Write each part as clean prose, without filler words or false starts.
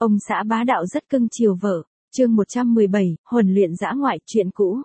Ông xã bá đạo rất cưng chiều vợ. Chương 117, huấn luyện dã ngoại, chuyện cũ.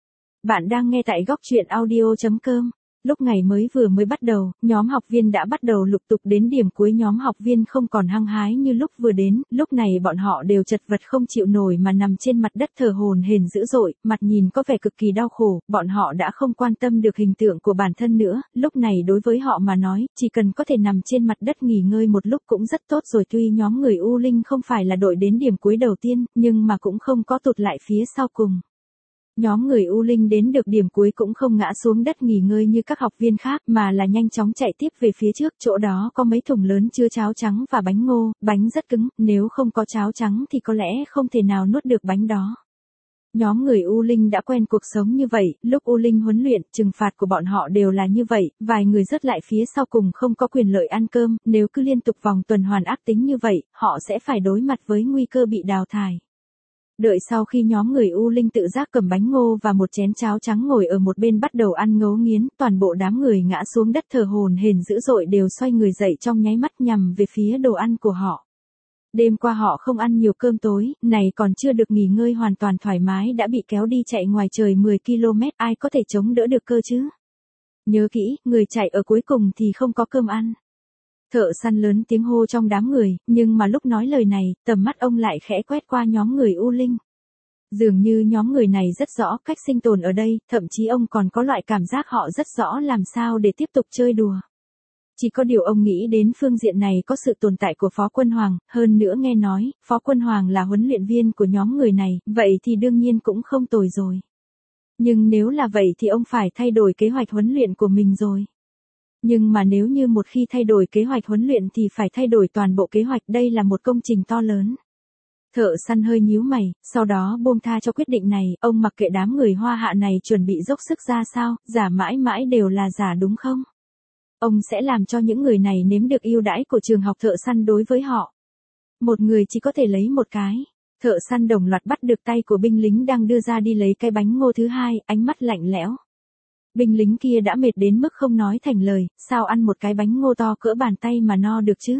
Bạn đang nghe tại góc truyện audio.com. Lúc ngày mới bắt đầu, nhóm học viên đã bắt đầu lục tục đến điểm cuối. Nhóm học viên không còn hăng hái như lúc vừa đến, lúc này bọn họ đều chật vật không chịu nổi mà nằm trên mặt đất thở hổn hển dữ dội, mặt nhìn có vẻ cực kỳ đau khổ. Bọn họ đã không quan tâm được hình tượng của bản thân nữa, lúc này đối với họ mà nói, chỉ cần có thể nằm trên mặt đất nghỉ ngơi một lúc cũng rất tốt rồi. Tuy nhóm người U Linh không phải là đội đến điểm cuối đầu tiên, nhưng mà cũng không có tụt lại phía sau cùng. Nhóm người U Linh đến được điểm cuối cũng không ngã xuống đất nghỉ ngơi như các học viên khác, mà là nhanh chóng chạy tiếp về phía trước. Chỗ đó có mấy thùng lớn chứa cháo trắng và bánh ngô, bánh rất cứng, nếu không có cháo trắng thì có lẽ không thể nào nuốt được bánh đó. Nhóm người U Linh đã quen cuộc sống như vậy, lúc U Linh huấn luyện, trừng phạt của bọn họ đều là như vậy, vài người rớt lại phía sau cùng không có quyền lợi ăn cơm, nếu cứ liên tục vòng tuần hoàn ác tính như vậy, họ sẽ phải đối mặt với nguy cơ bị đào thải. Đợi sau khi nhóm người U Linh tự giác cầm bánh ngô và một chén cháo trắng ngồi ở một bên bắt đầu ăn ngấu nghiến, toàn bộ đám người ngã xuống đất thở hổn hển dữ dội đều xoay người dậy trong nháy mắt nhằm về phía đồ ăn của họ. Đêm qua họ không ăn nhiều cơm tối, này còn chưa được nghỉ ngơi hoàn toàn thoải mái đã bị kéo đi chạy ngoài trời 10 km, ai có thể chống đỡ được cơ chứ? Nhớ kỹ, người chạy ở cuối cùng thì không có cơm ăn. Thợ săn lớn tiếng hô trong đám người, nhưng mà lúc nói lời này, tầm mắt ông lại khẽ quét qua nhóm người U Linh. Dường như nhóm người này rất rõ cách sinh tồn ở đây, thậm chí ông còn có loại cảm giác họ rất rõ làm sao để tiếp tục chơi đùa. Chỉ có điều ông nghĩ đến phương diện này có sự tồn tại của Phó Quân Hoàng, hơn nữa nghe nói, Phó Quân Hoàng là huấn luyện viên của nhóm người này, vậy thì đương nhiên cũng không tồi rồi. Nhưng nếu là vậy thì ông phải thay đổi kế hoạch huấn luyện của mình rồi. Nhưng mà nếu như một khi thay đổi kế hoạch huấn luyện thì phải thay đổi toàn bộ kế hoạch, đây là một công trình to lớn. Thợ săn hơi nhíu mày, sau đó buông tha cho quyết định này, ông mặc kệ đám người Hoa Hạ này chuẩn bị dốc sức ra sao, giả mãi mãi đều là giả đúng không? Ông sẽ làm cho những người này nếm được ưu đãi của trường học thợ săn đối với họ. Một người chỉ có thể lấy một cái. Thợ săn đồng loạt bắt được tay của binh lính đang đưa ra đi lấy cái bánh ngô thứ hai, ánh mắt lạnh lẽo. Binh lính kia đã mệt đến mức không nói thành lời, sao ăn một cái bánh ngô to cỡ bàn tay mà no được chứ?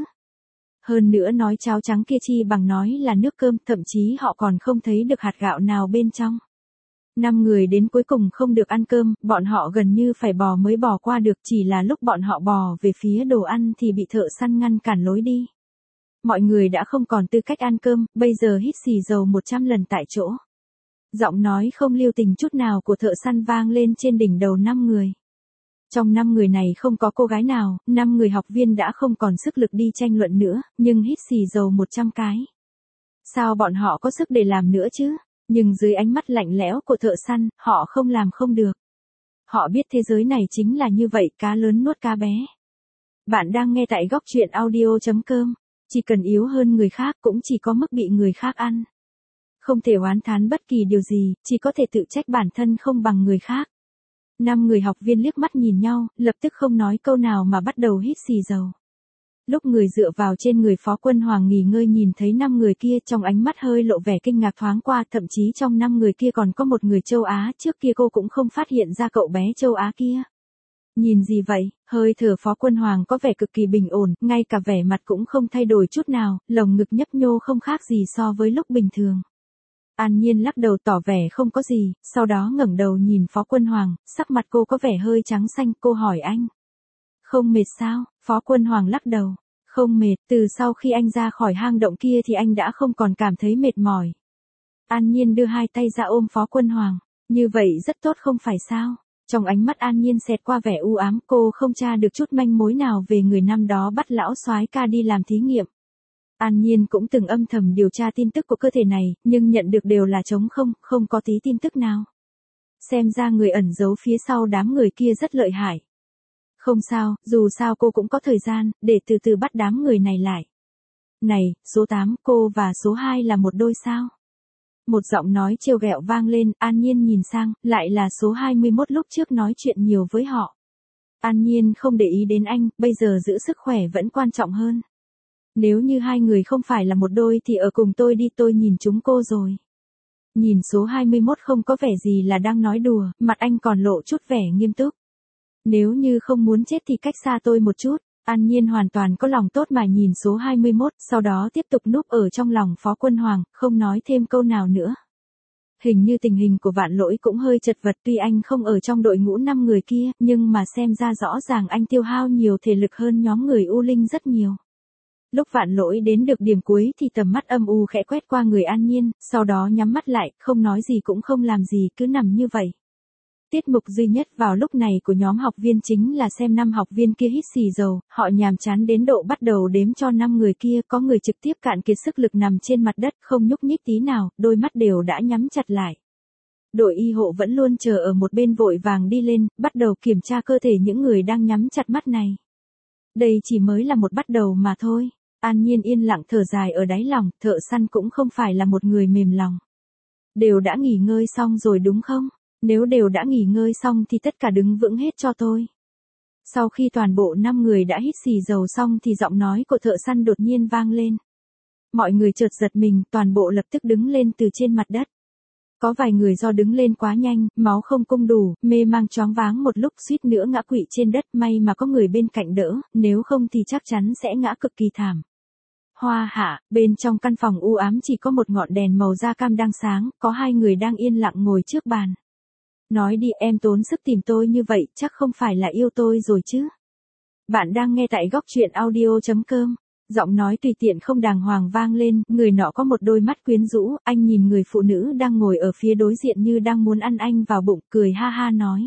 Hơn nữa nói cháo trắng kia chi bằng nói là nước cơm, thậm chí họ còn không thấy được hạt gạo nào bên trong. 5 người đến cuối cùng không được ăn cơm, bọn họ gần như phải bò mới bò qua được, chỉ là lúc bọn họ bò về phía đồ ăn thì bị thợ săn ngăn cản lối đi. Mọi người đã không còn tư cách ăn cơm, bây giờ hít xì dầu 100 lần tại chỗ. Giọng nói không lưu tình chút nào của thợ săn vang lên trên đỉnh đầu 5 người. Trong 5 người này không có cô gái nào, 5 người học viên đã không còn sức lực đi tranh luận nữa, nhưng hít xì dầu 100 cái. Sao bọn họ có sức để làm nữa chứ? Nhưng dưới ánh mắt lạnh lẽo của thợ săn, họ không làm không được. Họ biết thế giới này chính là như vậy, cá lớn nuốt cá bé. Bạn đang nghe tại góc truyện audio.com. Chỉ cần yếu hơn người khác cũng chỉ có mức bị người khác ăn. Không thể oán thán bất kỳ điều gì, chỉ có thể tự trách bản thân không bằng người khác. 5 người học viên liếc mắt nhìn nhau, lập tức không nói câu nào mà bắt đầu hít xì dầu. Lúc người dựa vào trên người Phó Quân Hoàng nghỉ ngơi nhìn thấy 5 người kia, trong ánh mắt hơi lộ vẻ kinh ngạc thoáng qua, thậm chí trong 5 người kia còn có một người châu Á, trước kia cô cũng không phát hiện ra cậu bé châu Á kia. Nhìn gì vậy? Hơi thở Phó Quân Hoàng có vẻ cực kỳ bình ổn, ngay cả vẻ mặt cũng không thay đổi chút nào, lồng ngực nhấp nhô không khác gì so với lúc bình thường. An Nhiên lắc đầu tỏ vẻ không có gì, sau đó ngẩng đầu nhìn Phó Quân Hoàng, sắc mặt cô có vẻ hơi trắng xanh, cô hỏi anh. Không mệt sao? Phó Quân Hoàng lắc đầu. Không mệt, từ sau khi anh ra khỏi hang động kia thì anh đã không còn cảm thấy mệt mỏi. An Nhiên đưa hai tay ra ôm Phó Quân Hoàng. Như vậy rất tốt không phải sao? Trong ánh mắt An Nhiên xẹt qua vẻ u ám, cô không tra được chút manh mối nào về người năm đó bắt lão soái ca đi làm thí nghiệm. An Nhiên cũng từng âm thầm điều tra tin tức của cơ thể này, nhưng nhận được đều là trống không, không có tí tin tức nào. Xem ra người ẩn giấu phía sau đám người kia rất lợi hại. Không sao, dù sao cô cũng có thời gian, để từ từ bắt đám người này lại. Này, số 8, cô và số 2 là một đôi sao? Một giọng nói trêu ghẹo vang lên, An Nhiên nhìn sang, lại là số 21 lúc trước nói chuyện nhiều với họ. An Nhiên không để ý đến anh, bây giờ giữ sức khỏe vẫn quan trọng hơn. Nếu như hai người không phải là một đôi thì ở cùng tôi đi, tôi nhìn chúng cô rồi. Nhìn số 21 không có vẻ gì là đang nói đùa, mặt anh còn lộ chút vẻ nghiêm túc. Nếu như không muốn chết thì cách xa tôi một chút. An Nhiên hoàn toàn có lòng tốt mà nhìn số 21, sau đó tiếp tục núp ở trong lòng Phó Quân Hoàng, không nói thêm câu nào nữa. Hình như tình hình của Vạn Lỗi cũng hơi chật vật, tuy anh không ở trong đội ngũ 5 người kia, nhưng mà xem ra rõ ràng anh tiêu hao nhiều thể lực hơn nhóm người U Linh rất nhiều. Lúc Vạn Lỗi đến được điểm cuối thì tầm mắt âm u khẽ quét qua người An Nhiên, sau đó nhắm mắt lại, không nói gì cũng không làm gì, cứ nằm như vậy. Tiết mục duy nhất vào lúc này của nhóm học viên chính là xem 5 học viên kia hít xì dầu, họ nhàm chán đến độ bắt đầu đếm cho 5 người kia, có người trực tiếp cạn kiệt sức lực nằm trên mặt đất không nhúc nhích tí nào, đôi mắt đều đã nhắm chặt lại. Đội y hộ vẫn luôn chờ ở một bên vội vàng đi lên, bắt đầu kiểm tra cơ thể những người đang nhắm chặt mắt này. Đây chỉ mới là một bắt đầu mà thôi. An Nhiên yên lặng thở dài ở đáy lòng, thợ săn cũng không phải là một người mềm lòng. Đều đã nghỉ ngơi xong rồi đúng không? Nếu đều đã nghỉ ngơi xong thì tất cả đứng vững hết cho tôi. Sau khi toàn bộ 5 người đã hít xì dầu xong thì giọng nói của thợ săn đột nhiên vang lên. Mọi người chợt giật mình, toàn bộ lập tức đứng lên từ trên mặt đất. Có vài người do đứng lên quá nhanh, máu không cung đủ, mê mang choáng váng một lúc suýt nữa ngã quỵ trên đất, may mà có người bên cạnh đỡ, nếu không thì chắc chắn sẽ ngã cực kỳ thảm. Hoa hạ, bên trong căn phòng u ám chỉ có một ngọn đèn màu da cam đang sáng, có 2 người đang yên lặng ngồi trước bàn. Nói đi, em tốn sức tìm tôi như vậy, chắc không phải là yêu tôi rồi chứ. Bạn đang nghe tại góc truyện audio.com. Giọng nói tùy tiện không đàng hoàng vang lên, người nọ có một đôi mắt quyến rũ, anh nhìn người phụ nữ đang ngồi ở phía đối diện như đang muốn ăn anh vào bụng, cười ha ha nói.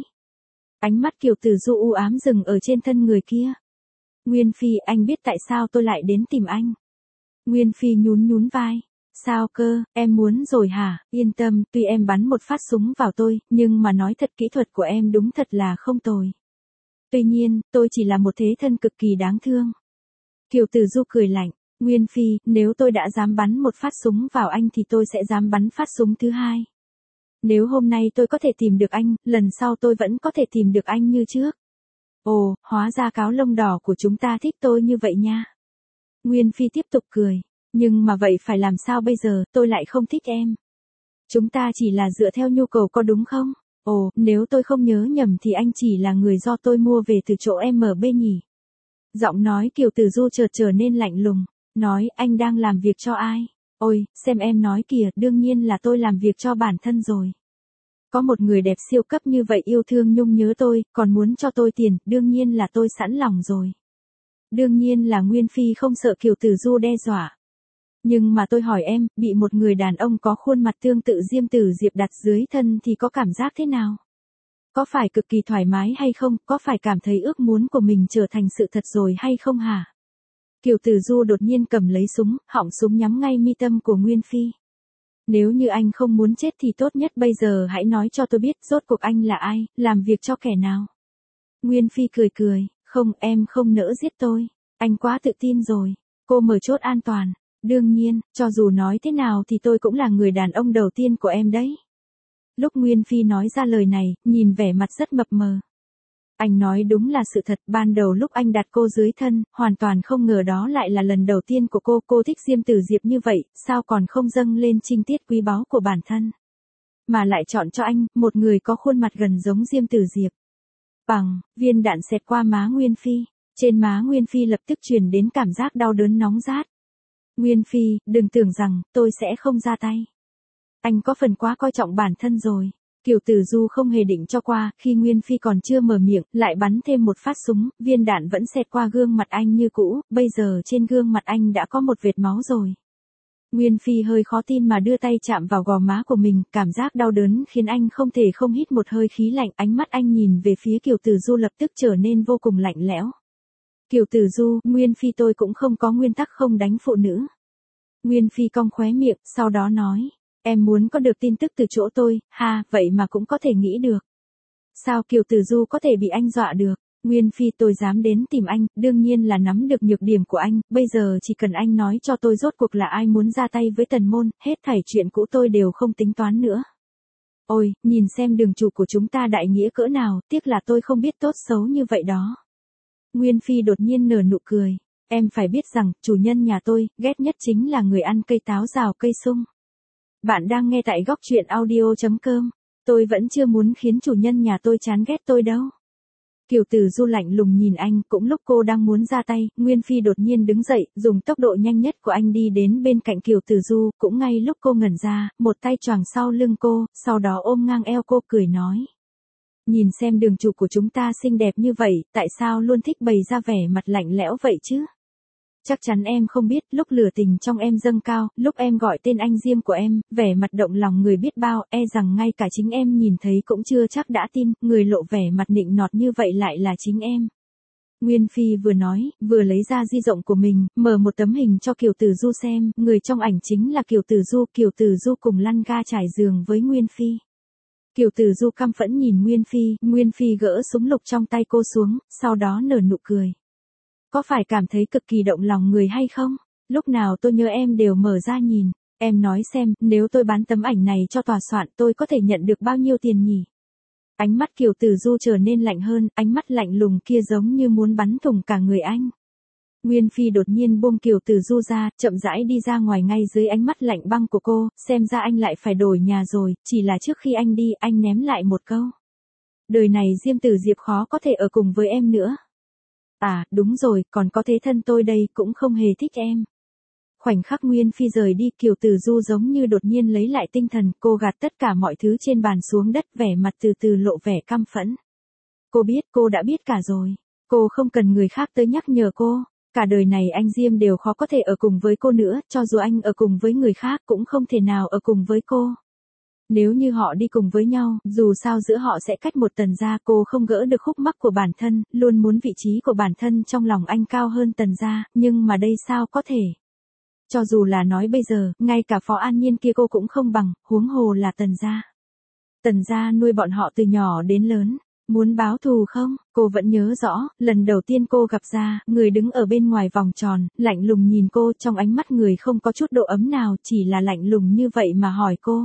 Ánh mắt Kiều Tử Du u ám dừng ở trên thân người kia. Nguyên Phi, anh biết tại sao tôi lại đến tìm anh. Nguyên Phi nhún nhún vai. Sao cơ, em muốn rồi hả? Yên tâm, tuy em bắn một phát súng vào tôi, nhưng mà nói thật kỹ thuật của em đúng thật là không tồi. Tuy nhiên, tôi chỉ là một thế thân cực kỳ đáng thương. Kiều Tử Du cười lạnh, Nguyên Phi, nếu tôi đã dám bắn một phát súng vào anh thì tôi sẽ dám bắn phát súng thứ hai. Nếu hôm nay tôi có thể tìm được anh, lần sau tôi vẫn có thể tìm được anh như trước. Ồ, hóa ra cáo lông đỏ của chúng ta thích tôi như vậy nha. Nguyên Phi tiếp tục cười. Nhưng mà vậy phải làm sao bây giờ, tôi lại không thích em. Chúng ta chỉ là dựa theo nhu cầu có đúng không? Ồ, nếu tôi không nhớ nhầm thì anh chỉ là người do tôi mua về từ chỗ MB nhỉ? Giọng nói Kiều Tử Du chợt trở nên lạnh lùng, nói anh đang làm việc cho ai? Ôi, xem em nói kìa, đương nhiên là tôi làm việc cho bản thân rồi. Có một người đẹp siêu cấp như vậy yêu thương nhung nhớ tôi, còn muốn cho tôi tiền, đương nhiên là tôi sẵn lòng rồi. Đương nhiên là Nguyên Phi không sợ Kiều Tử Du đe dọa. Nhưng mà tôi hỏi em, bị một người đàn ông có khuôn mặt tương tự Diêm Tử Diệp đặt dưới thân thì có cảm giác thế nào? Có phải cực kỳ thoải mái hay không? Có phải cảm thấy ước muốn của mình trở thành sự thật rồi hay không hả? Kiều Tử Du đột nhiên cầm lấy súng, họng súng nhắm ngay mi tâm của Nguyên Phi. Nếu như anh không muốn chết thì tốt nhất bây giờ hãy nói cho tôi biết rốt cuộc anh là ai, làm việc cho kẻ nào. Nguyên Phi cười cười, không, em không nỡ giết tôi. Anh quá tự tin rồi. Cô mở chốt an toàn. Đương nhiên, cho dù nói thế nào thì tôi cũng là người đàn ông đầu tiên của em đấy. Lúc Nguyên Phi nói ra lời này, nhìn vẻ mặt rất mập mờ. Anh nói đúng là sự thật, ban đầu lúc anh đặt cô dưới thân, hoàn toàn không ngờ đó lại là lần đầu tiên của cô thích Diêm Tử Diệp như vậy, sao còn không dâng lên trinh tiết quý báu của bản thân. Mà lại chọn cho anh, một người có khuôn mặt gần giống Diêm Tử Diệp. Bằng, viên đạn xẹt qua má Nguyên Phi, trên má Nguyên Phi lập tức truyền đến cảm giác đau đớn nóng rát. Nguyên Phi, đừng tưởng rằng, tôi sẽ không ra tay. Anh có phần quá coi trọng bản thân rồi. Kiều Tử Du không hề định cho qua, khi Nguyên Phi còn chưa mở miệng, lại bắn thêm một phát súng, viên đạn vẫn xẹt qua gương mặt anh như cũ, bây giờ trên gương mặt anh đã có một vệt máu rồi. Nguyên Phi hơi khó tin mà đưa tay chạm vào gò má của mình, cảm giác đau đớn khiến anh không thể không hít một hơi khí lạnh, ánh mắt anh nhìn về phía Kiều Tử Du lập tức trở nên vô cùng lạnh lẽo. Kiều Tử Du, Nguyên Phi tôi cũng không có nguyên tắc không đánh phụ nữ. Nguyên Phi cong khóe miệng, sau đó nói, em muốn có được tin tức từ chỗ tôi, ha, vậy mà cũng có thể nghĩ được. Sao Kiều Tử Du có thể bị anh dọa được? Nguyên Phi tôi dám đến tìm anh, đương nhiên là nắm được nhược điểm của anh, bây giờ chỉ cần anh nói cho tôi rốt cuộc là ai muốn ra tay với Tần Môn, hết thảy chuyện cũ tôi đều không tính toán nữa. Ôi, nhìn xem đường chủ của chúng ta đại nghĩa cỡ nào, tiếc là tôi không biết tốt xấu như vậy đó. Nguyên Phi đột nhiên nở nụ cười. Em phải biết rằng, chủ nhân nhà tôi, ghét nhất chính là người ăn cây táo rào cây sung. Bạn đang nghe tại góc truyện audio.com. Tôi vẫn chưa muốn khiến chủ nhân nhà tôi chán ghét tôi đâu. Kiều Từ Du lạnh lùng nhìn anh, cũng lúc cô đang muốn ra tay, Nguyên Phi đột nhiên đứng dậy, dùng tốc độ nhanh nhất của anh đi đến bên cạnh Kiều Từ Du, cũng ngay lúc cô ngẩn ra, một tay choàng sau lưng cô, sau đó ôm ngang eo cô cười nói. Nhìn xem đường chủ của chúng ta xinh đẹp như vậy, tại sao luôn thích bày ra vẻ mặt lạnh lẽo vậy chứ? Chắc chắn em không biết, lúc lửa tình trong em dâng cao, lúc em gọi tên anh Diêm của em, vẻ mặt động lòng người biết bao, e rằng ngay cả chính em nhìn thấy cũng chưa chắc đã tin, người lộ vẻ mặt nịnh nọt như vậy lại là chính em. Nguyên Phi vừa nói, vừa lấy ra di động của mình, mở một tấm hình cho Kiều Từ Du xem, người trong ảnh chính là Kiều Từ Du cùng lăn ga trải giường với Nguyên Phi. Kiều Từ Du căm phẫn nhìn Nguyên Phi gỡ súng lục trong tay cô xuống, sau đó nở nụ cười. Có phải cảm thấy cực kỳ động lòng người hay không? Lúc nào tôi nhớ em đều mở ra nhìn. Em nói xem, nếu tôi bán tấm ảnh này cho tòa soạn tôi có thể nhận được bao nhiêu tiền nhỉ? Ánh mắt Kiều Từ Du trở nên lạnh hơn, ánh mắt lạnh lùng kia giống như muốn bắn thủng cả người anh. Nguyên Phi đột nhiên buông Kiều Từ Du ra, chậm rãi đi ra ngoài ngay dưới ánh mắt lạnh băng của cô, xem ra anh lại phải đổi nhà rồi, chỉ là trước khi anh đi, anh ném lại một câu. Đời này Diêm Tử Diệp khó có thể ở cùng với em nữa. À, đúng rồi, còn có thế thân tôi đây cũng không hề thích em. Khoảnh khắc Nguyên Phi rời đi, Kiều Từ Du giống như đột nhiên lấy lại tinh thần, cô gạt tất cả mọi thứ trên bàn xuống đất, vẻ mặt từ từ lộ vẻ căm phẫn. Cô đã biết cả rồi. Cô không cần người khác tới nhắc nhở cô. Cả đời này anh Diêm đều khó có thể ở cùng với cô nữa, cho dù anh ở cùng với người khác cũng không thể nào ở cùng với cô. Nếu như họ đi cùng với nhau, dù sao giữa họ sẽ cách một tầng gia, cô không gỡ được khúc mắc của bản thân, luôn muốn vị trí của bản thân trong lòng anh cao hơn tầng gia, nhưng mà đây sao có thể. Cho dù là nói bây giờ, ngay cả Phó An Nhiên kia cô cũng không bằng, huống hồ là tần gia. Tần gia nuôi bọn họ từ nhỏ đến lớn. Muốn báo thù không? Cô vẫn nhớ rõ, lần đầu tiên cô gặp ra, người đứng ở bên ngoài vòng tròn, lạnh lùng nhìn cô, trong ánh mắt người không có chút độ ấm nào, chỉ là lạnh lùng như vậy mà hỏi cô.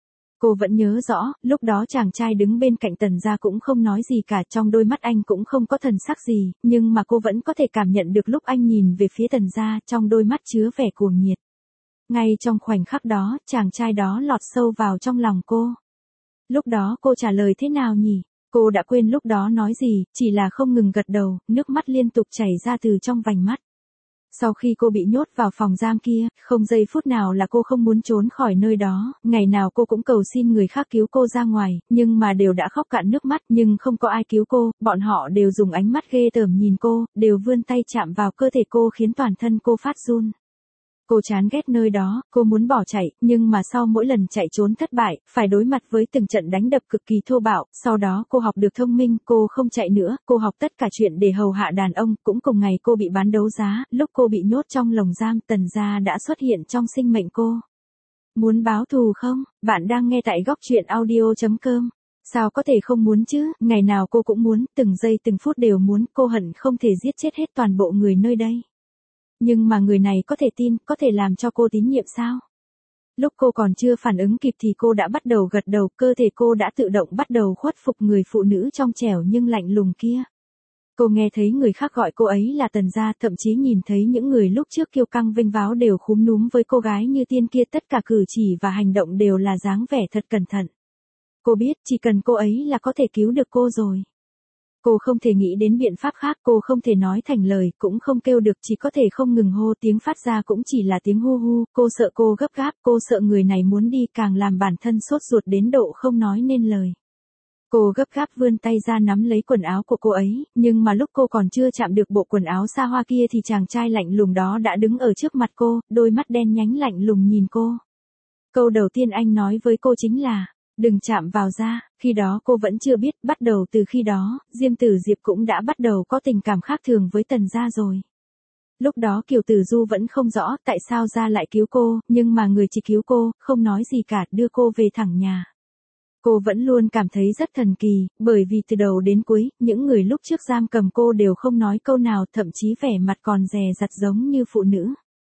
Cô vẫn nhớ rõ, lúc đó chàng trai đứng bên cạnh tần gia cũng không nói gì cả, trong đôi mắt anh cũng không có thần sắc gì, nhưng mà cô vẫn có thể cảm nhận được lúc anh nhìn về phía tần gia, trong đôi mắt chứa vẻ cuồng nhiệt. Ngay trong khoảnh khắc đó, chàng trai đó lọt sâu vào trong lòng cô. Lúc đó cô trả lời thế nào nhỉ? Cô đã quên lúc đó nói gì, chỉ là không ngừng gật đầu, nước mắt liên tục chảy ra từ trong vành mắt. Sau khi cô bị nhốt vào phòng giam kia, không giây phút nào là cô không muốn trốn khỏi nơi đó, ngày nào cô cũng cầu xin người khác cứu cô ra ngoài, nhưng mà đều đã khóc cạn nước mắt, nhưng không có ai cứu cô, bọn họ đều dùng ánh mắt ghê tởm nhìn cô, đều vươn tay chạm vào cơ thể cô khiến toàn thân cô phát run. Cô chán ghét nơi đó, cô muốn bỏ chạy, nhưng mà sau mỗi lần chạy trốn thất bại, phải đối mặt với từng trận đánh đập cực kỳ thô bạo, sau đó cô học được thông minh, cô không chạy nữa, cô học tất cả chuyện để hầu hạ đàn ông, cũng cùng ngày cô bị bán đấu giá, lúc cô bị nhốt trong lồng giam, tần gia đã xuất hiện trong sinh mệnh cô. Muốn báo thù không? Bạn đang nghe tại góc truyện audio.com. Sao có thể không muốn chứ, ngày nào cô cũng muốn, từng giây từng phút đều muốn, cô hận không thể giết chết hết toàn bộ người nơi đây. Nhưng mà người này có thể tin, có thể làm cho cô tín nhiệm sao? Lúc cô còn chưa phản ứng kịp thì cô đã bắt đầu gật đầu, cơ thể cô đã tự động bắt đầu khuất phục người phụ nữ trong trẻo nhưng lạnh lùng kia. Cô nghe thấy người khác gọi cô ấy là tần gia, thậm chí nhìn thấy những người lúc trước kiêu căng vênh váo đều khúm núm với cô gái như tiên kia, tất cả cử chỉ và hành động đều là dáng vẻ thật cẩn thận. Cô biết chỉ cần cô ấy là có thể cứu được cô rồi. Cô không thể nghĩ đến biện pháp khác, cô không thể nói thành lời, cũng không kêu được, chỉ có thể không ngừng hô, tiếng phát ra cũng chỉ là tiếng hu hu, cô sợ cô gấp gáp, cô sợ người này muốn đi, càng làm bản thân sốt ruột đến độ không nói nên lời. Cô gấp gáp vươn tay ra nắm lấy quần áo của cô ấy, nhưng mà lúc cô còn chưa chạm được bộ quần áo xa hoa kia thì chàng trai lạnh lùng đó đã đứng ở trước mặt cô, đôi mắt đen nhánh lạnh lùng nhìn cô. Câu đầu tiên anh nói với cô chính là, đừng chạm vào da, khi đó cô vẫn chưa biết, bắt đầu từ khi đó, Diêm Tử Diệp cũng đã bắt đầu có tình cảm khác thường với tần gia rồi. Lúc đó Kiều Từ Du vẫn không rõ tại sao gia lại cứu cô, nhưng mà người chỉ cứu cô, không nói gì cả, đưa cô về thẳng nhà. Cô vẫn luôn cảm thấy rất thần kỳ, bởi vì từ đầu đến cuối, những người lúc trước giam cầm cô đều không nói câu nào, thậm chí vẻ mặt còn dè dặt giống như phụ nữ.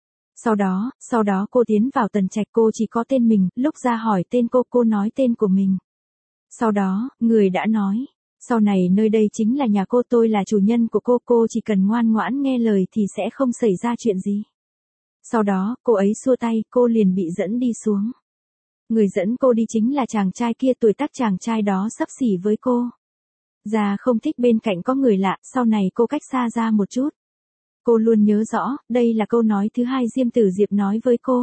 Sau đó cô tiến vào tần trạch, cô chỉ có tên mình, lúc ra hỏi tên cô nói tên của mình. Sau đó, người đã nói, sau này nơi đây chính là nhà cô, tôi là chủ nhân của cô chỉ cần ngoan ngoãn nghe lời thì sẽ không xảy ra chuyện gì. Sau đó, cô ấy xua tay, cô liền bị dẫn đi xuống. Người dẫn cô đi chính là chàng trai kia, tuổi tác chàng trai đó xấp xỉ với cô. Gia không thích bên cạnh có người lạ, sau này cô cách xa ra một chút. Cô luôn nhớ rõ, đây là câu nói thứ hai Diêm Tử Diệp nói với cô.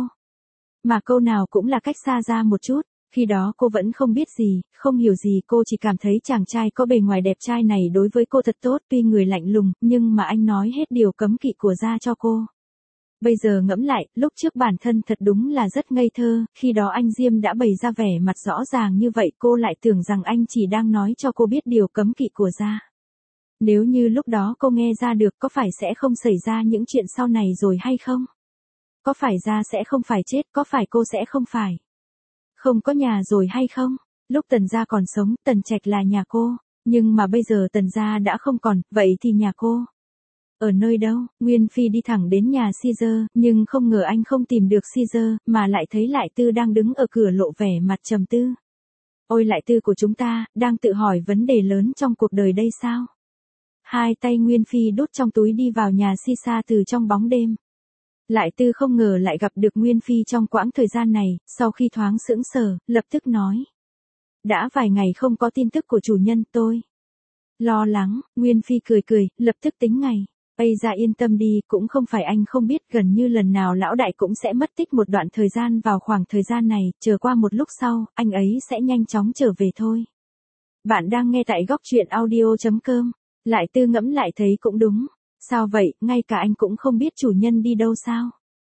Mà câu nào cũng là cách xa ra một chút. Khi đó cô vẫn không biết gì, không hiểu gì, cô chỉ cảm thấy chàng trai có bề ngoài đẹp trai này đối với cô thật tốt, tuy người lạnh lùng, nhưng mà anh nói hết điều cấm kỵ của Gia cho cô. Bây giờ ngẫm lại, lúc trước bản thân thật đúng là rất ngây thơ, khi đó anh Diêm đã bày ra vẻ mặt rõ ràng như vậy, cô lại tưởng rằng anh chỉ đang nói cho cô biết điều cấm kỵ của Gia. Nếu như lúc đó cô nghe ra được, có phải sẽ không xảy ra những chuyện sau này rồi hay không? Có phải Gia sẽ không phải chết, có phải cô sẽ không phải không có nhà rồi hay không? Lúc Tần Gia còn sống, Tần Trạch là nhà cô, nhưng mà bây giờ Tần Gia đã không còn, vậy thì nhà cô ở nơi đâu? Nguyên Phi đi thẳng đến nhà Caesar, nhưng không ngờ anh không tìm được Caesar, mà lại thấy Lại Tư đang đứng ở cửa lộ vẻ mặt trầm tư. Ôi Lại Tư của chúng ta, đang tự hỏi vấn đề lớn trong cuộc đời đây sao? Hai tay Nguyên Phi đút trong túi đi vào nhà Sisa từ trong bóng đêm. Lại Tư không ngờ lại gặp được Nguyên Phi trong quãng thời gian này, sau khi thoáng sững sờ, lập tức nói. Đã vài ngày không có tin tức của chủ nhân, tôi lo lắng. Nguyên Phi cười cười, lập tức tính ngày. Ây ra yên tâm đi, cũng không phải anh không biết, gần như lần nào lão đại cũng sẽ mất tích một đoạn thời gian vào khoảng thời gian này, chờ qua một lúc sau, anh ấy sẽ nhanh chóng trở về thôi. Bạn đang nghe tại góc truyện audio.com. Lại Tư ngẫm lại thấy cũng đúng. Sao vậy, ngay cả anh cũng không biết chủ nhân đi đâu sao?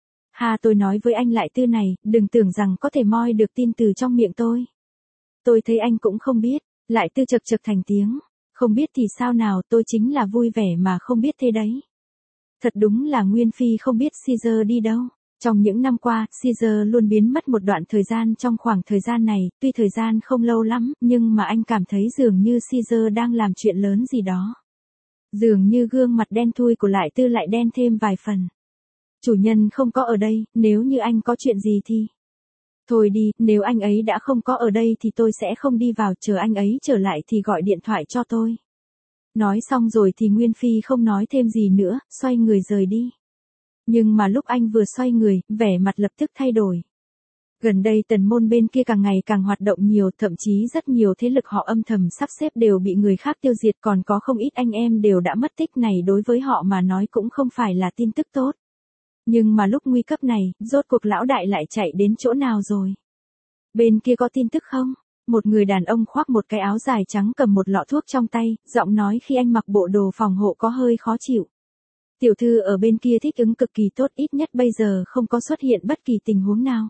Tôi nói với anh Lại Tư này, đừng tưởng rằng có thể moi được tin từ trong miệng tôi. Tôi thấy anh cũng không biết. Lại Tư chật chật thành tiếng. Không biết thì sao nào, tôi chính là vui vẻ mà không biết thế đấy. Thật đúng là Nguyên Phi không biết Caesar đi đâu. Trong những năm qua, Caesar luôn biến mất một đoạn thời gian trong khoảng thời gian này, tuy thời gian không lâu lắm, nhưng mà anh cảm thấy dường như Caesar đang làm chuyện lớn gì đó. Dường như gương mặt đen thui của Lại Tư lại đen thêm vài phần. Chủ nhân không có ở đây, nếu như anh có chuyện gì thì... Thôi đi, nếu anh ấy đã không có ở đây thì tôi sẽ không đi vào, chờ anh ấy trở lại thì gọi điện thoại cho tôi. Nói xong rồi thì Nguyên Phi không nói thêm gì nữa, xoay người rời đi. Nhưng mà lúc anh vừa xoay người, vẻ mặt lập tức thay đổi. Gần đây Tần Môn bên kia càng ngày càng hoạt động nhiều, thậm chí rất nhiều thế lực họ âm thầm sắp xếp đều bị người khác tiêu diệt, còn có không ít anh em đều đã mất tích, này đối với họ mà nói cũng không phải là tin tức tốt. Nhưng mà lúc nguy cấp này, rốt cuộc lão đại lại chạy đến chỗ nào rồi? Bên kia có tin tức không? Một người đàn ông khoác một cái áo dài trắng cầm một lọ thuốc trong tay, giọng nói khi anh mặc bộ đồ phòng hộ có hơi khó chịu. Tiểu thư ở bên kia thích ứng cực kỳ tốt, ít nhất bây giờ không có xuất hiện bất kỳ tình huống nào.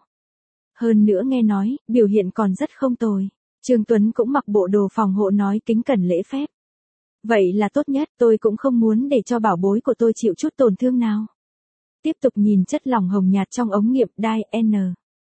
Hơn nữa nghe nói, biểu hiện còn rất không tồi. Trương Tuấn cũng mặc bộ đồ phòng hộ nói kính cẩn lễ phép. Vậy là tốt nhất, tôi cũng không muốn để cho bảo bối của tôi chịu chút tổn thương nào. Tiếp tục nhìn chất lỏng hồng nhạt trong ống nghiệm Dai N.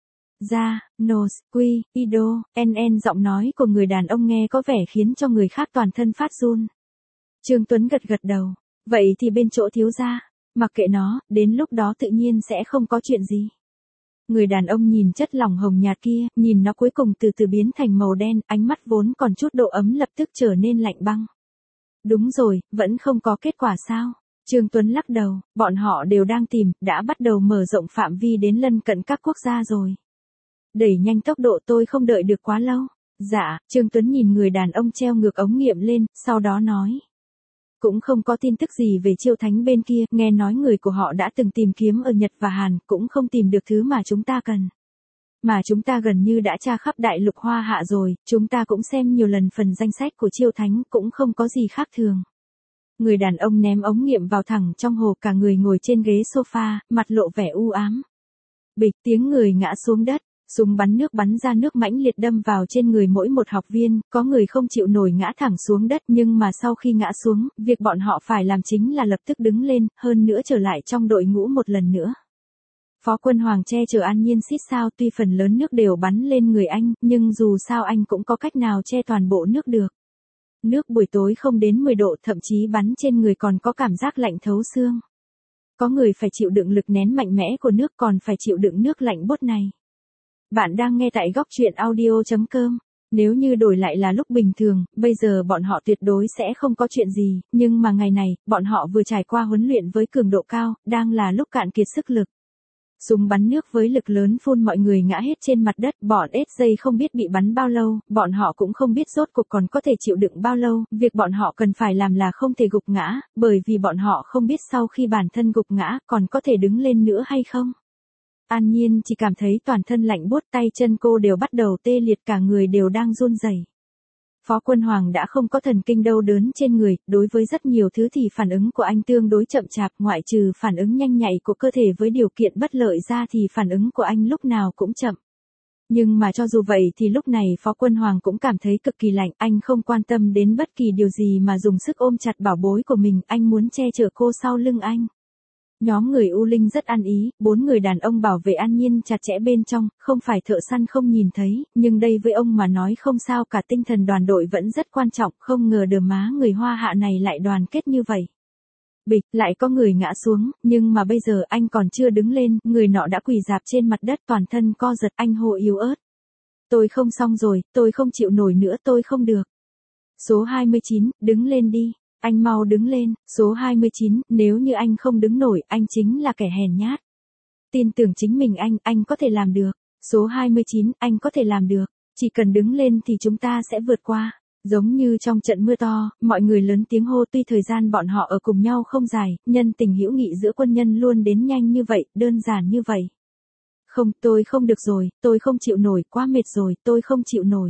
Ra, Nos, Quy, Ido, NN, giọng nói của người đàn ông nghe có vẻ khiến cho người khác toàn thân phát run. Trương Tuấn gật gật đầu. Vậy thì bên chỗ thiếu gia, mặc kệ nó, đến lúc đó tự nhiên sẽ không có chuyện gì. Người đàn ông nhìn chất lỏng hồng nhạt kia, nhìn nó cuối cùng từ từ biến thành màu đen, ánh mắt vốn còn chút độ ấm lập tức trở nên lạnh băng. Đúng rồi, vẫn không có kết quả sao? Trương Tuấn lắc đầu, bọn họ đều đang tìm, đã bắt đầu mở rộng phạm vi đến lân cận các quốc gia rồi. Đẩy nhanh tốc độ, tôi không đợi được quá lâu. Dạ, Trương Tuấn nhìn người đàn ông treo ngược ống nghiệm lên, sau đó nói. Cũng không có tin tức gì về Chiêu Thánh bên kia, nghe nói người của họ đã từng tìm kiếm ở Nhật và Hàn, cũng không tìm được thứ mà chúng ta cần. Mà chúng ta gần như đã tra khắp đại lục Hoa Hạ rồi, chúng ta cũng xem nhiều lần phần danh sách của Chiêu Thánh, cũng không có gì khác thường. Người đàn ông ném ống nghiệm vào thẳng trong hồ, cả người ngồi trên ghế sofa, mặt lộ vẻ u ám. Bịch, tiếng người ngã xuống đất. Súng bắn nước bắn ra nước mãnh liệt đâm vào trên người mỗi một học viên, có người không chịu nổi ngã thẳng xuống đất, nhưng mà sau khi ngã xuống, việc bọn họ phải làm chính là lập tức đứng lên, hơn nữa trở lại trong đội ngũ một lần nữa. Phó quân Hoàng che chở An Nhiên xít sao, tuy phần lớn nước đều bắn lên người anh, nhưng dù sao anh cũng có cách nào che toàn bộ nước được. Nước buổi tối không đến 10 độ, thậm chí bắn trên người còn có cảm giác lạnh thấu xương. Có người phải chịu đựng lực nén mạnh mẽ của nước, còn phải chịu đựng nước lạnh buốt này. Bạn đang nghe tại góc truyện audio.com. Nếu như đổi lại là lúc bình thường, bây giờ bọn họ tuyệt đối sẽ không có chuyện gì, nhưng mà ngày này, bọn họ vừa trải qua huấn luyện với cường độ cao, đang là lúc cạn kiệt sức lực. Súng bắn nước với lực lớn phun mọi người ngã hết trên mặt đất, bọn SJ không biết bị bắn bao lâu, bọn họ cũng không biết rốt cuộc còn có thể chịu đựng bao lâu, việc bọn họ cần phải làm là không thể gục ngã, bởi vì bọn họ không biết sau khi bản thân gục ngã còn có thể đứng lên nữa hay không. An Nhiên chỉ cảm thấy toàn thân lạnh buốt, tay chân cô đều bắt đầu tê liệt, cả người đều đang run rẩy. Phó Quân Hoàng đã không có thần kinh đau đớn trên người, đối với rất nhiều thứ thì phản ứng của anh tương đối chậm chạp, ngoại trừ phản ứng nhanh nhạy của cơ thể với điều kiện bất lợi ra thì phản ứng của anh lúc nào cũng chậm. Nhưng mà cho dù vậy thì lúc này Phó Quân Hoàng cũng cảm thấy cực kỳ lạnh, anh không quan tâm đến bất kỳ điều gì mà dùng sức ôm chặt bảo bối của mình, anh muốn che chở cô sau lưng anh. Nhóm người U Linh rất ăn ý, 4 người đàn ông bảo vệ An Nhiên chặt chẽ bên trong, không phải Thợ Săn không nhìn thấy, nhưng đây với ông mà nói không sao cả, tinh thần đoàn đội vẫn rất quan trọng, không ngờ đờ má người Hoa Hạ này lại đoàn kết như vậy. Bịch, lại có người ngã xuống, nhưng mà bây giờ anh còn chưa đứng lên, người nọ đã quỳ rạp trên mặt đất, toàn thân co giật, anh hô yếu ớt. Tôi không xong rồi, tôi không chịu nổi nữa, tôi không được. Số 29, đứng lên đi. Anh mau đứng lên, số 29, nếu như anh không đứng nổi, anh chính là kẻ hèn nhát. Tin tưởng chính mình anh có thể làm được. Số 29, anh có thể làm được. Chỉ cần đứng lên thì chúng ta sẽ vượt qua. Giống như trong trận mưa to, mọi người lớn tiếng hô, tuy thời gian bọn họ ở cùng nhau không dài, nhân tình hữu nghị giữa quân nhân luôn đến nhanh như vậy, đơn giản như vậy. Không, tôi không được rồi, tôi không chịu nổi, quá mệt rồi, tôi không chịu nổi.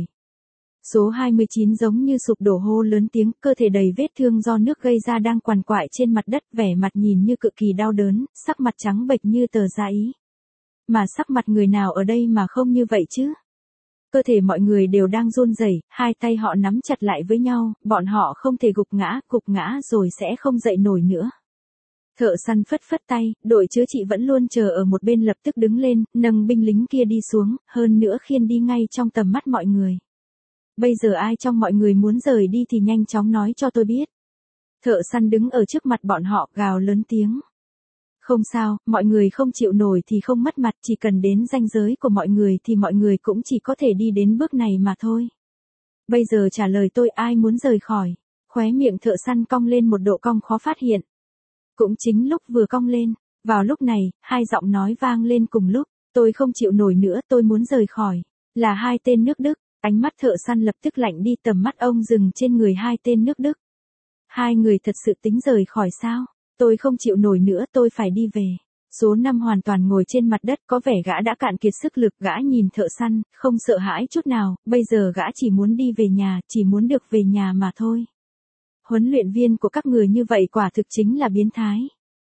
Số 29 giống như sụp đổ hô lớn tiếng, cơ thể đầy vết thương do nước gây ra đang quằn quại trên mặt đất, vẻ mặt nhìn như cực kỳ đau đớn, sắc mặt trắng bệch như tờ giấy. Mà sắc mặt người nào ở đây mà không như vậy chứ? Cơ thể mọi người đều đang run rẩy, hai tay họ nắm chặt lại với nhau, bọn họ không thể gục ngã rồi sẽ không dậy nổi nữa. Thợ Săn phất phất tay, đội chữa trị vẫn luôn chờ ở một bên lập tức đứng lên, nâng binh lính kia đi xuống, hơn nữa khiêng đi ngay trong tầm mắt mọi người. Bây giờ ai trong mọi người muốn rời đi thì nhanh chóng nói cho tôi biết. Thợ Săn đứng ở trước mặt bọn họ, gào lớn tiếng. Không sao, mọi người không chịu nổi thì không mất mặt, chỉ cần đến ranh giới của mọi người thì mọi người cũng chỉ có thể đi đến bước này mà thôi. Bây giờ trả lời tôi, ai muốn rời khỏi. Khóe miệng Thợ Săn cong lên một độ cong khó phát hiện. Cũng chính lúc vừa cong lên, vào lúc này, hai giọng nói vang lên cùng lúc. Tôi không chịu nổi nữa, tôi muốn rời khỏi. Là hai tên nước Đức. Ánh mắt Thợ Săn lập tức lạnh đi, tầm mắt ông dừng trên người hai tên nước Đức. Hai người thật sự tính rời khỏi sao? Tôi không chịu nổi nữa, tôi phải đi về. Số 5 hoàn toàn ngồi trên mặt đất, có vẻ gã đã cạn kiệt sức lực, gã nhìn Thợ Săn, không sợ hãi chút nào, bây giờ gã chỉ muốn đi về nhà, chỉ muốn được về nhà mà thôi. Huấn luyện viên của các người như vậy quả thực chính là biến thái.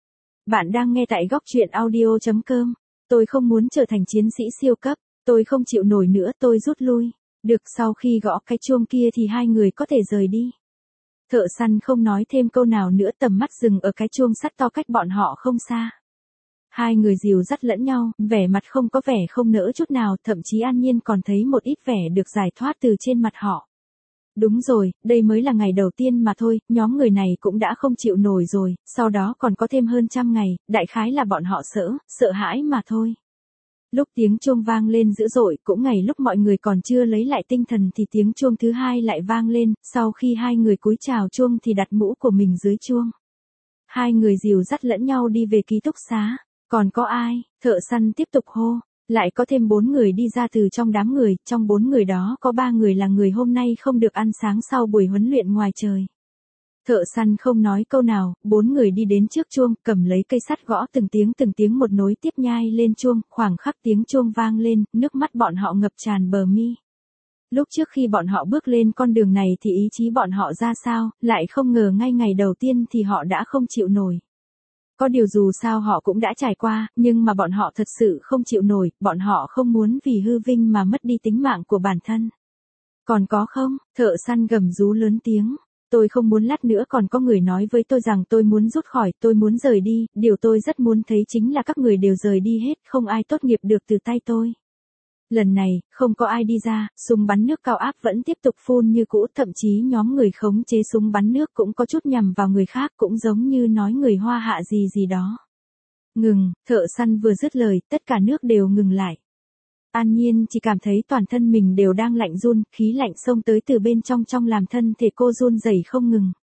Bạn đang nghe tại góc truyện audio.com. Tôi không muốn trở thành chiến sĩ siêu cấp, tôi không chịu nổi nữa, tôi rút lui. Được, sau khi gõ cái chuông kia thì hai người có thể rời đi. Thợ Săn không nói thêm câu nào nữa, tầm mắt dừng ở cái chuông sắt to cách bọn họ không xa. Hai người dìu dắt lẫn nhau, vẻ mặt không có vẻ không nỡ chút nào, thậm chí An Nhiên còn thấy một ít vẻ được giải thoát từ trên mặt họ. Đúng rồi, đây mới là ngày đầu tiên mà thôi, nhóm người này cũng đã không chịu nổi rồi, sau đó còn có thêm hơn 100 ngày, đại khái là bọn họ sợ hãi mà thôi. Lúc tiếng chuông vang lên dữ dội, cũng ngày lúc mọi người còn chưa lấy lại tinh thần thì tiếng chuông thứ hai lại vang lên, sau khi hai người cúi chào chuông thì đặt mũ của mình dưới chuông. Hai người dìu dắt lẫn nhau đi về ký túc xá. Còn có ai? Thợ Săn tiếp tục hô. Lại có thêm 4 người đi ra từ trong đám người, trong 4 người đó có 3 người là người hôm nay không được ăn sáng sau buổi huấn luyện ngoài trời. Thợ Săn không nói câu nào, 4 người đi đến trước chuông, cầm lấy cây sắt gõ từng tiếng một nối tiếp nhai lên chuông, khoảng khắc tiếng chuông vang lên, nước mắt bọn họ ngập tràn bờ mi. Lúc trước khi bọn họ bước lên con đường này thì ý chí bọn họ ra sao, lại không ngờ ngay ngày đầu tiên thì họ đã không chịu nổi. Có điều dù sao họ cũng đã trải qua, nhưng mà bọn họ thật sự không chịu nổi, bọn họ không muốn vì hư vinh mà mất đi tính mạng của bản thân. Còn có không? Thợ Săn gầm rú lớn tiếng. Tôi không muốn lát nữa còn có người nói với tôi rằng tôi muốn rút khỏi, tôi muốn rời đi, điều tôi rất muốn thấy chính là các người đều rời đi hết, không ai tốt nghiệp được từ tay tôi. Lần này, không có ai đi ra, súng bắn nước cao áp vẫn tiếp tục phun như cũ, thậm chí nhóm người khống chế súng bắn nước cũng có chút nhằm vào người khác, cũng giống như nói người Hoa Hạ gì gì đó. Ngừng, Thợ Săn vừa dứt lời, tất cả nước đều ngừng lại. An Nhiên chỉ cảm thấy toàn thân mình đều đang lạnh run, khí lạnh xông tới từ bên trong làm thân thể cô run rẩy không ngừng.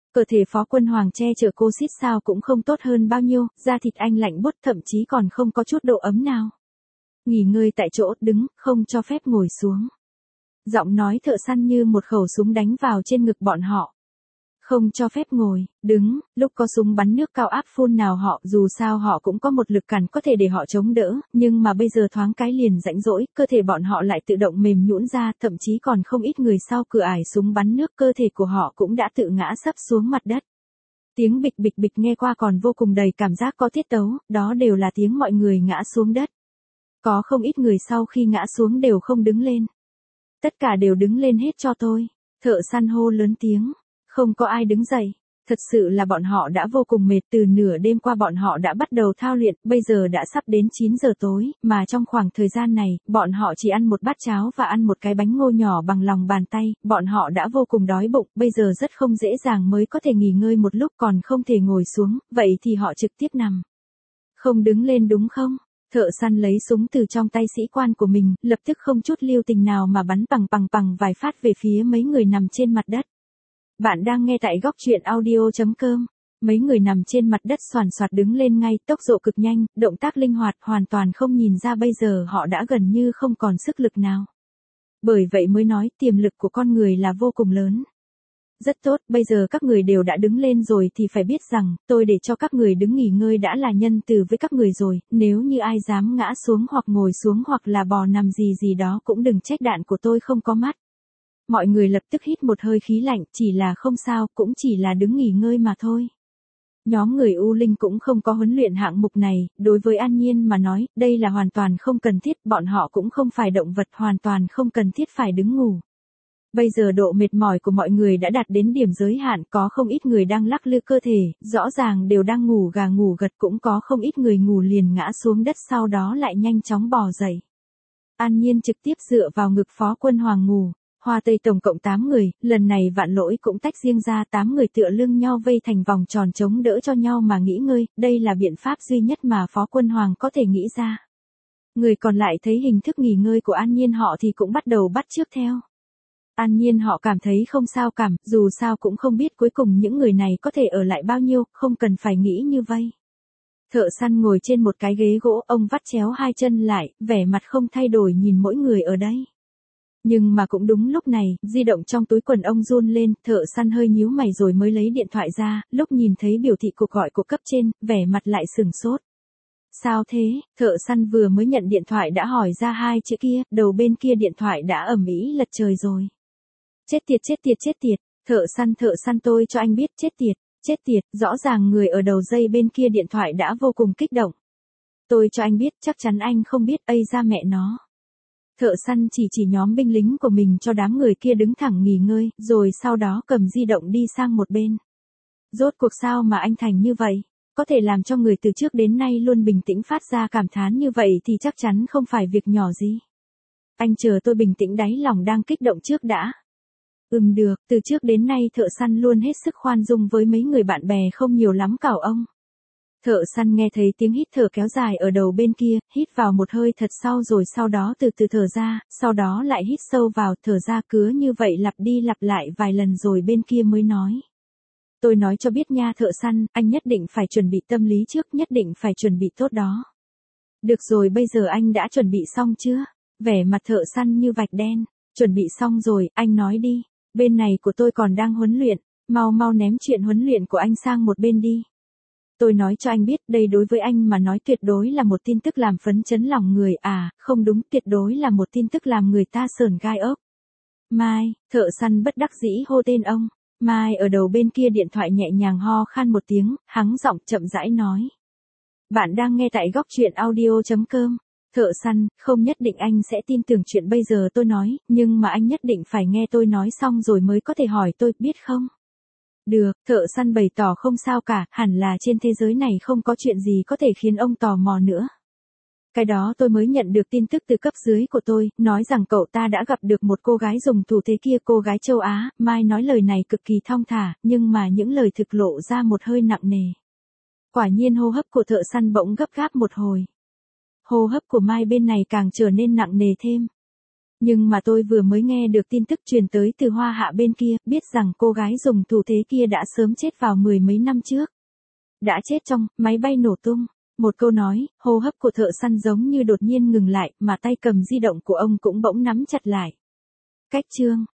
Cơ thể Phó Quân Hoàng che chở cô xít sao cũng không tốt hơn bao nhiêu, da thịt anh lạnh buốt thậm chí còn không có chút độ ấm nào. Nghỉ ngơi tại chỗ, đứng, không cho phép ngồi xuống. Giọng nói thợ săn như một khẩu súng đánh vào trên ngực bọn họ. Không cho phép ngồi, đứng, lúc có súng bắn nước cao áp phun nào họ, dù sao họ cũng có một lực cản có thể để họ chống đỡ, nhưng mà bây giờ thoáng cái liền rãnh rỗi, cơ thể bọn họ lại tự động mềm nhũn ra, thậm chí còn không ít người sau cửa ải súng bắn nước, cơ thể của họ cũng đã tự ngã sấp xuống mặt đất. Tiếng bịch bịch bịch nghe qua còn vô cùng đầy cảm giác có tiết tấu, đó đều là tiếng mọi người ngã xuống đất. Có không ít người sau khi ngã xuống đều không đứng lên. Tất cả đều đứng lên hết cho tôi. Thợ săn hô lớn tiếng. Không có ai đứng dậy. Thật sự là bọn họ đã vô cùng mệt, từ nửa đêm qua bọn họ đã bắt đầu thao luyện, bây giờ đã sắp đến 9 giờ tối, mà trong khoảng thời gian này, bọn họ chỉ ăn một bát cháo và ăn một cái bánh ngô nhỏ bằng lòng bàn tay, bọn họ đã vô cùng đói bụng, bây giờ rất không dễ dàng mới có thể nghỉ ngơi một lúc còn không thể ngồi xuống, vậy thì họ trực tiếp nằm. Không đứng lên đúng không? Thợ săn lấy súng từ trong tay sĩ quan của mình, lập tức không chút lưu tình nào mà bắn bằng vài phát về phía mấy người nằm trên mặt đất. Bạn đang nghe tại góc truyện audio.com. Mấy người nằm trên mặt đất xoàn xoạt đứng lên ngay, tốc độ cực nhanh, động tác linh hoạt, hoàn toàn không nhìn ra bây giờ họ đã gần như không còn sức lực nào. Bởi vậy mới nói tiềm lực của con người là vô cùng lớn. Rất tốt, bây giờ các người đều đã đứng lên rồi thì phải biết rằng, tôi để cho các người đứng nghỉ ngơi đã là nhân từ với các người rồi, nếu như ai dám ngã xuống hoặc ngồi xuống hoặc là bò nằm gì đó cũng đừng trách đạn của tôi không có mắt. Mọi người lập tức hít một hơi khí lạnh, chỉ là không sao, cũng chỉ là đứng nghỉ ngơi mà thôi. Nhóm người U Linh cũng không có huấn luyện hạng mục này, đối với An Nhiên mà nói, đây là hoàn toàn không cần thiết, bọn họ cũng không phải động vật, hoàn toàn không cần thiết phải đứng ngủ. Bây giờ độ mệt mỏi của mọi người đã đạt đến điểm giới hạn, có không ít người đang lắc lư cơ thể, rõ ràng đều đang ngủ gà ngủ gật, cũng có không ít người ngủ liền ngã xuống đất sau đó lại nhanh chóng bò dậy. An Nhiên trực tiếp dựa vào ngực Phó Quân Hoàng ngủ. Hoa Tây tổng cộng 8 người, lần này Vạn Lỗi cũng tách riêng ra, 8 người tựa lưng nhau vây thành vòng tròn chống đỡ cho nhau mà nghỉ ngơi, đây là biện pháp duy nhất mà Phó Quân Hoàng có thể nghĩ ra. Người còn lại thấy hình thức nghỉ ngơi của An Nhiên họ thì cũng bắt đầu bắt chước theo. An Nhiên họ cảm thấy không sao cảm, dù sao cũng không biết cuối cùng những người này có thể ở lại bao nhiêu, không cần phải nghĩ như vây. Thợ săn ngồi trên một cái ghế gỗ, ông vắt chéo hai chân lại, vẻ mặt không thay đổi nhìn mỗi người ở đây. Nhưng mà cũng đúng lúc này, di động trong túi quần ông run lên, thợ săn hơi nhíu mày rồi mới lấy điện thoại ra, lúc nhìn thấy biểu thị cuộc gọi của cấp trên, vẻ mặt lại sừng sốt. Sao thế? Thợ săn vừa mới nhận điện thoại đã hỏi ra hai chữ kia, đầu bên kia điện thoại đã ầm ĩ lật trời rồi. Chết tiệt, thợ săn tôi cho anh biết, chết tiệt, rõ ràng người ở đầu dây bên kia điện thoại đã vô cùng kích động. Tôi cho anh biết, chắc chắn anh không biết, ây ra mẹ nó. Thợ săn chỉ nhóm binh lính của mình cho đám người kia đứng thẳng nghỉ ngơi, rồi sau đó cầm di động đi sang một bên. Rốt cuộc sao mà anh thành như vậy? Có thể làm cho người từ trước đến nay luôn bình tĩnh phát ra cảm thán như vậy thì chắc chắn không phải việc nhỏ gì. Anh chờ tôi bình tĩnh, đáy lòng đang kích động trước đã. Được, từ trước đến nay thợ săn luôn hết sức khoan dung với mấy người bạn bè không nhiều lắm cảo ông. Thợ săn nghe thấy tiếng hít thở kéo dài ở đầu bên kia, hít vào một hơi thật sâu rồi sau đó từ từ thở ra, sau đó lại hít sâu vào, thở ra, cứ như vậy lặp đi lặp lại vài lần rồi bên kia mới nói. Tôi nói cho biết nha thợ săn, anh nhất định phải chuẩn bị tâm lý trước, nhất định phải chuẩn bị tốt đó. Được rồi, bây giờ anh đã chuẩn bị xong chưa? Vẻ mặt thợ săn như vạch đen. Chuẩn bị xong rồi, anh nói đi. Bên này của tôi còn đang huấn luyện, mau ném chuyện huấn luyện của anh sang một bên đi. Tôi nói cho anh biết, đây đối với anh mà nói tuyệt đối là một tin tức làm phấn chấn lòng người, không đúng, tuyệt đối là một tin tức làm người ta sởn gai ốc. Mai, thợ săn bất đắc dĩ hô tên ông. Mai ở đầu bên kia điện thoại nhẹ nhàng ho khan một tiếng, hắng giọng chậm rãi nói. Bạn đang nghe tại góc truyện audio.com. Thợ săn, không nhất định anh sẽ tin tưởng chuyện bây giờ tôi nói, nhưng mà anh nhất định phải nghe tôi nói xong rồi mới có thể hỏi tôi, biết không? Được, thợ săn bày tỏ không sao cả, hẳn là trên thế giới này không có chuyện gì có thể khiến ông tò mò nữa. Cái đó tôi mới nhận được tin tức từ cấp dưới của tôi, nói rằng cậu ta đã gặp được một cô gái dùng thủ thế kia, cô gái châu Á. Mai nói lời này cực kỳ thong thả, nhưng mà những lời thực lộ ra một hơi nặng nề. Quả nhiên hô hấp của thợ săn bỗng gấp gáp một hồi. Hô hấp của Mai bên này càng trở nên nặng nề thêm. Nhưng mà tôi vừa mới nghe được tin tức truyền tới từ Hoa Hạ bên kia, biết rằng cô gái dùng thủ thế kia đã sớm chết vào mười mấy năm trước. Đã chết trong máy bay nổ tung. Một câu nói, hô hấp của thợ săn giống như đột nhiên ngừng lại, mà tay cầm di động của ông cũng bỗng nắm chặt lại. Cách chương